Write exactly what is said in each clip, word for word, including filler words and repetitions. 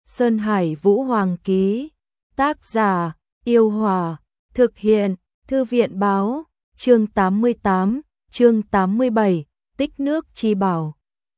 Sơn Hải Vũ Hoàng ký. Tác giả: Yêu Hòa. Thực hiện: Thư viện báo. Chương tám mươi tám, chương tám mươi bảy, tích nước chi bảo.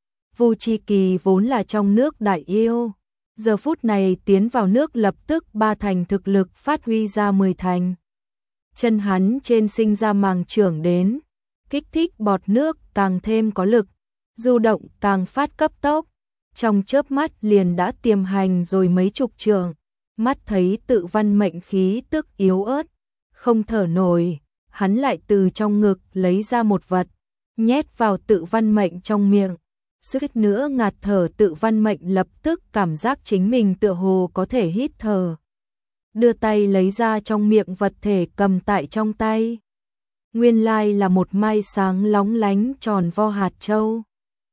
Vu Chi Kỳ vốn là trong nước đại yêu, giờ phút này tiến vào nước lập tức ba thành thực lực phát huy ra mười thành. Chân hắn trên sinh ra màng trưởng đến, kích thích bọt nước càng thêm có lực, du động càng phát cấp tốc, trong chớp mắt liền đã tiềm hành rồi mấy chục trượng, mắt thấy tự văn mệnh khí tức yếu ớt, không thở nổi, hắn lại từ trong ngực lấy ra một vật, nhét vào tự văn mệnh trong miệng. Suýt nữa ngạt thở, tự văn mệnh lập tức cảm giác chính mình tựa hồ có thể hít thở. Đưa tay lấy ra trong miệng vật thể cầm tại trong tay. Nguyên lai là một mai sáng lóng lánh tròn vo hạt châu.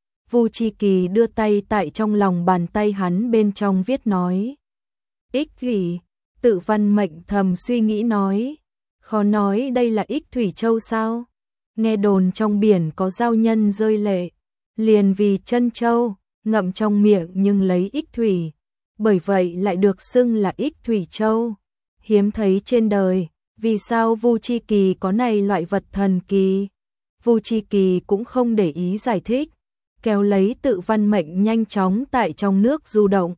Vu Chi Kỳ đưa tay tại trong lòng bàn tay hắn, bên trong viết nói. Ích thủy, tự văn mệnh thầm suy nghĩ nói. Khó nói đây là ích thủy châu sao? Nghe đồn trong biển có giao nhân rơi lệ, liền vì chân châu, ngậm trong miệng nhưng lấy ích thủy. Bởi vậy lại được xưng là ích thủy châu. Hiếm thấy trên đời, vì sao Vu Chi Kỳ có này loại vật thần kỳ? Vu Chi Kỳ cũng không để ý giải thích, kéo lấy tự văn mệnh nhanh chóng tại trong nước du động.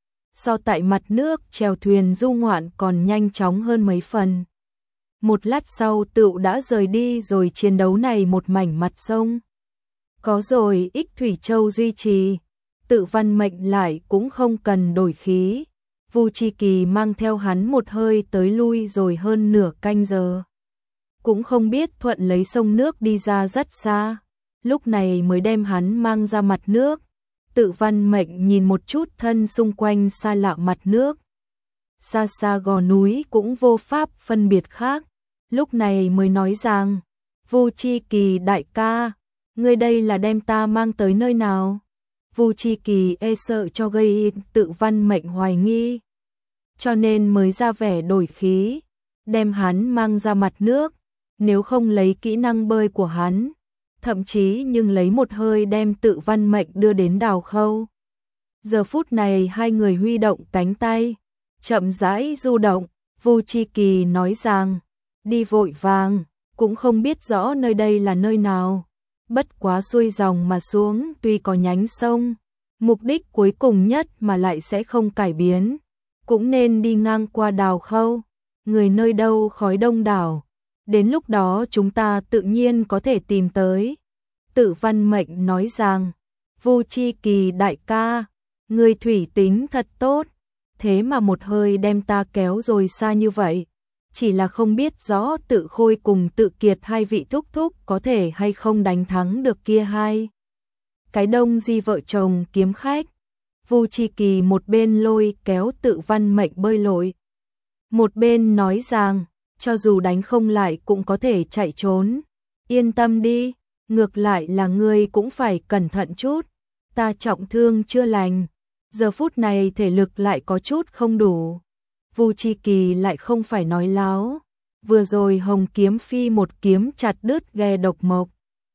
So tại mặt nước chèo thuyền du ngoạn còn nhanh chóng hơn mấy phần. Một lát sau tựu đã rời đi rồi, chiến đấu này một mảnh mặt sông. Có rồi ích thủy châu duy trì, tự văn mệnh lại cũng không cần đổi khí. Vu Chi Kỳ mang theo hắn một hơi tới lui rồi hơn nửa canh giờ. Cũng không biết thuận lấy sông nước đi ra rất xa, lúc này mới đem hắn mang ra mặt nước. Tự văn mệnh nhìn một chút thân xung quanh xa lạ mặt nước. Xa xa gò núi cũng vô pháp phân biệt khác. Lúc này mới nói rằng, Vu Chi Kỳ đại ca, ngươi đây là đem ta mang tới nơi nào? Vu Chi Kỳ e sợ cho gây tự văn mệnh hoài nghi, cho nên mới ra vẻ đổi khí, đem hắn mang ra mặt nước. Nếu không lấy kỹ năng bơi của hắn, thậm chí nhưng lấy một hơi đem tự văn mệnh đưa đến đào khâu. Giờ phút này hai người huy động cánh tay, chậm rãi du động. Vu Chi Kỳ nói rằng, đi vội vàng, cũng không biết rõ nơi đây là nơi nào. Bất quá xuôi dòng mà xuống, tuy có nhánh sông, mục đích cuối cùng nhất mà lại sẽ không cải biến, cũng nên đi ngang qua đào khâu. Người nơi đâu khói đông đảo, đến lúc đó chúng ta tự nhiên có thể tìm tới. Tự văn mệnh nói rằng, Vu Chi Kỳ đại ca, người thủy tính thật tốt, thế mà một hơi đem ta kéo rồi xa như vậy. Chỉ là không biết rõ tự khôi cùng tự kiệt hai vị thúc thúc có thể hay không đánh thắng được kia hai cái đông di vợ chồng kiếm khách. Vu Chi Kỳ một bên lôi kéo tự văn mệnh bơi lội, một bên nói rằng, cho dù đánh không lại cũng có thể chạy trốn. Yên tâm đi, ngược lại là ngươi cũng phải cẩn thận chút. Ta trọng thương chưa lành, giờ phút này thể lực lại có chút không đủ. Vu Chi Kỳ lại không phải nói láo, vừa rồi Hồng Kiếm Phi một kiếm chặt đứt ghe độc mộc.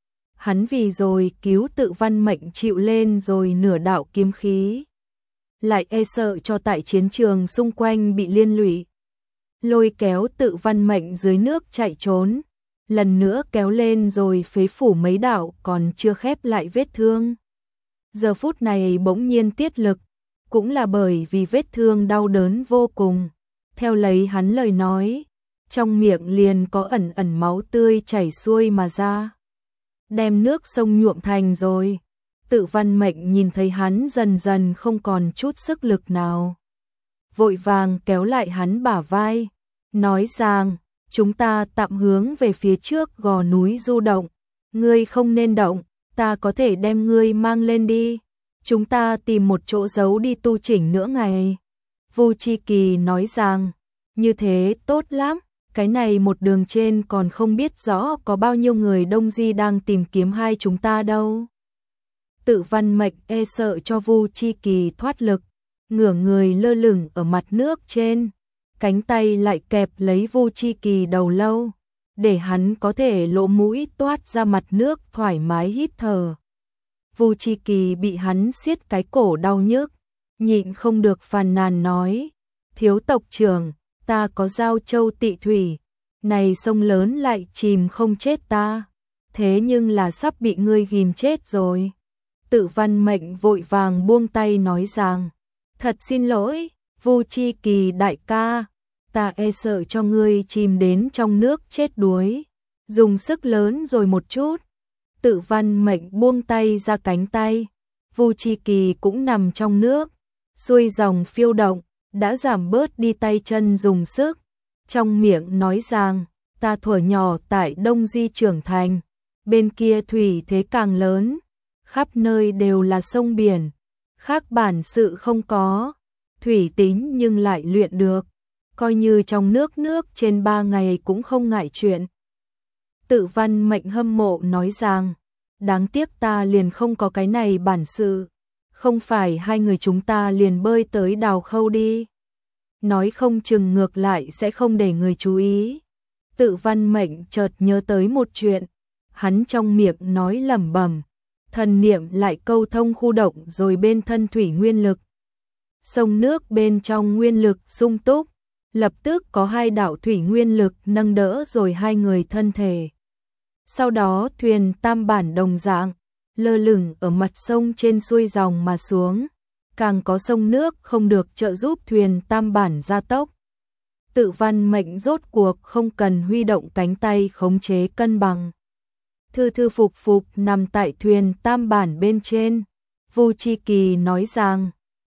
Hắn vì rồi cứu tự văn mệnh chịu lên rồi nửa đạo kiếm khí, lại e sợ cho tại chiến trường xung quanh bị liên lụy, lôi kéo tự văn mệnh dưới nước chạy trốn, lần nữa kéo lên rồi phế phủ mấy đạo còn chưa khép lại vết thương. Giờ phút này bỗng nhiên tiết lực, cũng là bởi vì vết thương đau đớn vô cùng. Theo lấy hắn lời nói, trong miệng liền có ẩn ẩn máu tươi chảy xuôi mà ra, đem nước sông nhuộm thành rồi. Tự văn mệnh nhìn thấy hắn dần dần không còn chút sức lực nào, vội vàng kéo lại hắn bả vai, nói rằng, chúng ta tạm hướng về phía trước gò núi du động, ngươi không nên động, ta có thể đem ngươi mang lên đi. Chúng ta tìm một chỗ giấu đi tu chỉnh nửa ngày. Vu Chi Kỳ nói rằng, như thế tốt lắm, cái này một đường trên còn không biết rõ có bao nhiêu người đông di đang tìm kiếm hai chúng ta đâu. Tự văn mệnh e sợ cho Vu Chi Kỳ thoát lực, ngửa người lơ lửng ở mặt nước trên, cánh tay lại kẹp lấy Vu Chi Kỳ đầu lâu, để hắn có thể lỗ mũi toát ra mặt nước thoải mái hít thở. Vu Chi Kỳ bị hắn siết cái cổ đau nhức, nhịn không được phàn nàn nói, thiếu tộc trưởng, ta có giao châu tị thủy, này sông lớn lại chìm không chết ta, thế nhưng là sắp bị ngươi ghim chết rồi. Tự Văn Mệnh vội vàng buông tay nói rằng, thật xin lỗi, Vu Chi Kỳ đại ca, ta e sợ cho ngươi chìm đến trong nước chết đuối, dùng sức lớn rồi một chút. Tự Văn Mệnh buông tay ra cánh tay, Vu Chi Kỳ cũng nằm trong nước, xuôi dòng phiêu động, đã giảm bớt đi tay chân dùng sức, trong miệng nói rằng, ta thuở nhỏ tại Đông Di trưởng thành, bên kia thủy thế càng lớn, khắp nơi đều là sông biển, khác bản sự không có, thủy tính nhưng lại luyện được, coi như trong nước nước trên ba ngày cũng không ngại chuyện. Tự Văn Mệnh hâm mộ nói rằng, đáng tiếc ta liền không có cái này bản sự, không phải hai người chúng ta liền bơi tới Đào Khâu đi. Nói không chừng ngược lại sẽ không để người chú ý. Tự Văn Mệnh chợt nhớ tới một chuyện, hắn trong miệng nói lẩm bẩm, thần niệm lại câu thông khu động rồi bên thân thủy nguyên lực. Sông nước bên trong nguyên lực sung túc, lập tức có hai đạo thủy nguyên lực nâng đỡ rồi hai người thân thể. Sau đó thuyền tam bản đồng dạng, lơ lửng ở mặt sông trên xuôi dòng mà xuống, càng có sông nước không được trợ giúp thuyền tam bản gia tốc. Tự Văn Mệnh rốt cuộc không cần huy động cánh tay khống chế cân bằng. Thư thư phục phục nằm tại thuyền tam bản bên trên. Vu Chi Kỳ nói rằng,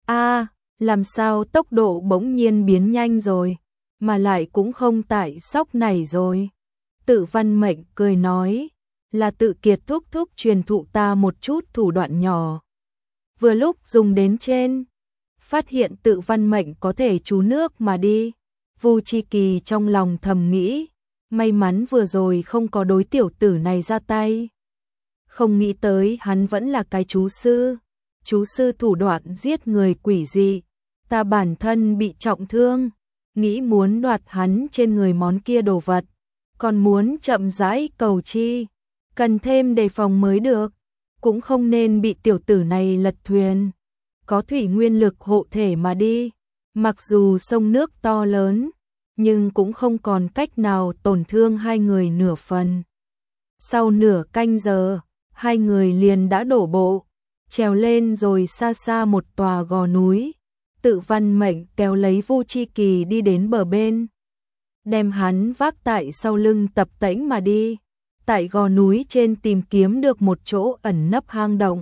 a làm sao tốc độ bỗng nhiên biến nhanh rồi, mà lại cũng không tại sóc này rồi. Tự Văn Mệnh cười nói, là Tự Kiệt thúc thúc truyền thụ ta một chút thủ đoạn nhỏ. Vừa lúc dùng đến trên, phát hiện Tự Văn Mệnh có thể trú nước mà đi. Vu Chi Kỳ trong lòng thầm nghĩ, may mắn vừa rồi không có đối tiểu tử này ra tay. Không nghĩ tới hắn vẫn là cái chú sư, chú sư thủ đoạn giết người quỷ dị, ta bản thân bị trọng thương, nghĩ muốn đoạt hắn trên người món kia đồ vật, còn muốn chậm rãi cầu chi, cần thêm đề phòng mới được, cũng không nên bị tiểu tử này lật thuyền. Có thủy nguyên lực hộ thể mà đi, mặc dù sông nước to lớn, nhưng cũng không còn cách nào tổn thương hai người nửa phần. Sau nửa canh giờ, hai người liền đã đổ bộ, trèo lên rồi xa xa một tòa gò núi. Tự Văn Mệnh kéo lấy Vu Chi Kỳ đi đến bờ bên, đem hắn vác tại sau lưng tập tễnh mà đi. Tại gò núi trên tìm kiếm được một chỗ ẩn nấp hang động,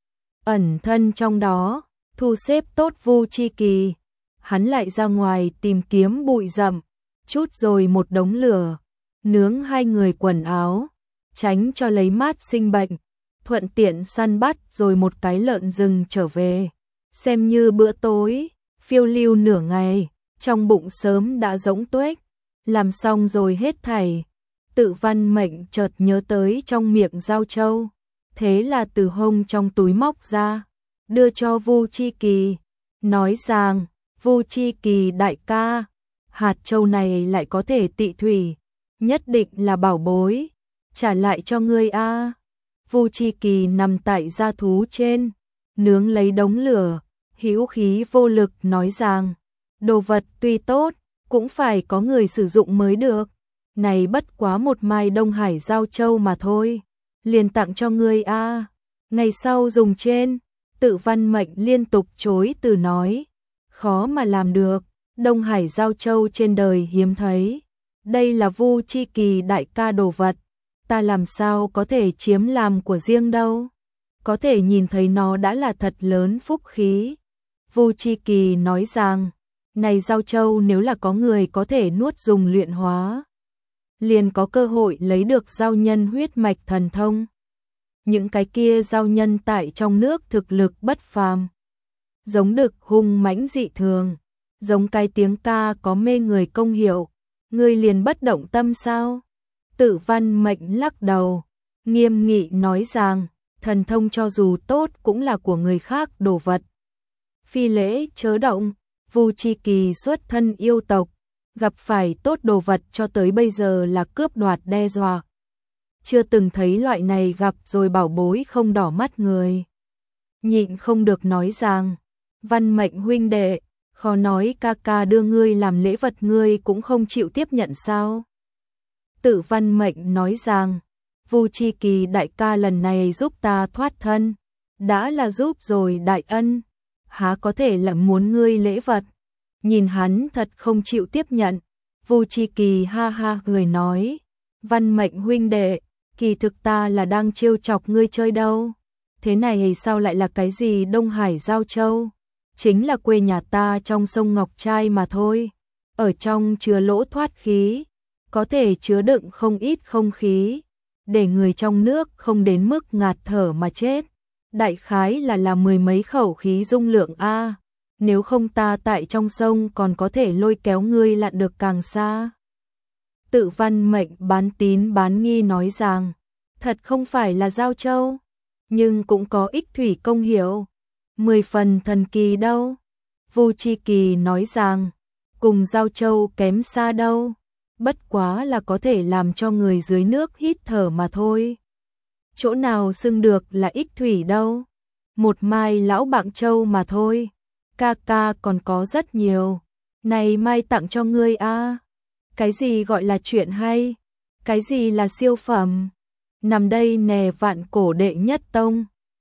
ẩn thân trong đó, thu xếp tốt Vu Chi Kỳ, hắn lại ra ngoài tìm kiếm bụi rậm, chút rồi một đống lửa, nướng hai người quần áo, tránh cho lấy mát sinh bệnh, thuận tiện săn bắt rồi một cái lợn rừng trở về, xem như bữa tối. Phiêu lưu nửa ngày, trong bụng sớm đã rỗng tuếch, làm xong rồi hết thảy. Tự Văn Mệnh chợt nhớ tới trong miệng giao châu, thế là từ hông trong túi móc ra, đưa cho Vu Chi Kỳ, nói rằng, Vu Chi Kỳ đại ca, hạt châu này lại có thể tị thủy, nhất định là bảo bối, trả lại cho ngươi a. Vu Chi Kỳ nằm tại gia thú trên, nướng lấy đống lửa, hữu khí vô lực nói rằng, đồ vật tuy tốt, cũng phải có người sử dụng mới được. Này bất quá một mai Đông Hải giao châu mà thôi, liền tặng cho ngươi a. Ngày sau dùng trên. Tự Văn Mệnh liên tục chối từ nói, khó mà làm được, Đông Hải giao châu trên đời hiếm thấy, đây là Vu Chi Kỳ đại ca đồ vật, ta làm sao có thể chiếm làm của riêng đâu, có thể nhìn thấy nó đã là thật lớn phúc khí. Vu Chi Kỳ nói rằng, này giao châu nếu là có người có thể nuốt dùng luyện hóa, liền có cơ hội lấy được giao nhân huyết mạch thần thông. Những cái kia giao nhân tại trong nước thực lực bất phàm, giống đực hung mãnh dị thường, giống cái tiếng ca có mê người công hiệu, ngươi liền bất động tâm sao? Tự Văn Mệnh lắc đầu, nghiêm nghị nói rằng, thần thông cho dù tốt cũng là của người khác đồ vật. Phi lễ chớ động. Vu Chi Kỳ xuất thân yêu tộc, gặp phải tốt đồ vật cho tới bây giờ là cướp đoạt đe dọa. Chưa từng thấy loại này gặp rồi bảo bối không đỏ mắt người. Nhịn không được nói rằng, Văn Mệnh huynh đệ, khó nói ca ca đưa ngươi làm lễ vật ngươi cũng không chịu tiếp nhận sao? Tự Văn Mệnh nói rằng, Vu Chi Kỳ đại ca lần này giúp ta thoát thân, đã là giúp rồi đại ân, há có thể là muốn ngươi lễ vật. Nhìn hắn thật không chịu tiếp nhận, Vu Chi Kỳ ha ha cười nói, Văn Mệnh huynh đệ, kỳ thực ta là đang trêu chọc ngươi chơi đâu. Thế này sao lại là cái gì Đông Hải Giao Châu? Chính là quê nhà ta trong sông Ngọc Trai mà thôi. Ở trong chứa lỗ thoát khí, có thể chứa đựng không ít không khí, để người trong nước không đến mức ngạt thở mà chết. Đại khái là là mười mấy khẩu khí dung lượng a. Nếu không ta tại trong sông còn có thể lôi kéo ngươi lặn được càng xa. Tự Văn Mệnh bán tín bán nghi nói rằng, thật không phải là Giao Châu, nhưng cũng có ích thủy công hiệu, mười phần thần kỳ đâu. Vu Chi Kỳ nói rằng, cùng Giao Châu kém xa đâu, bất quá là có thể làm cho người dưới nước hít thở mà thôi. Chỗ nào xưng được là ích thủy đâu, một mai lão bạng châu mà thôi. Ca ca còn có rất nhiều, này mai tặng cho ngươi a. Cái gì gọi là chuyện hay, cái gì là siêu phẩm, nằm đây nè vạn cổ đệ nhất tông.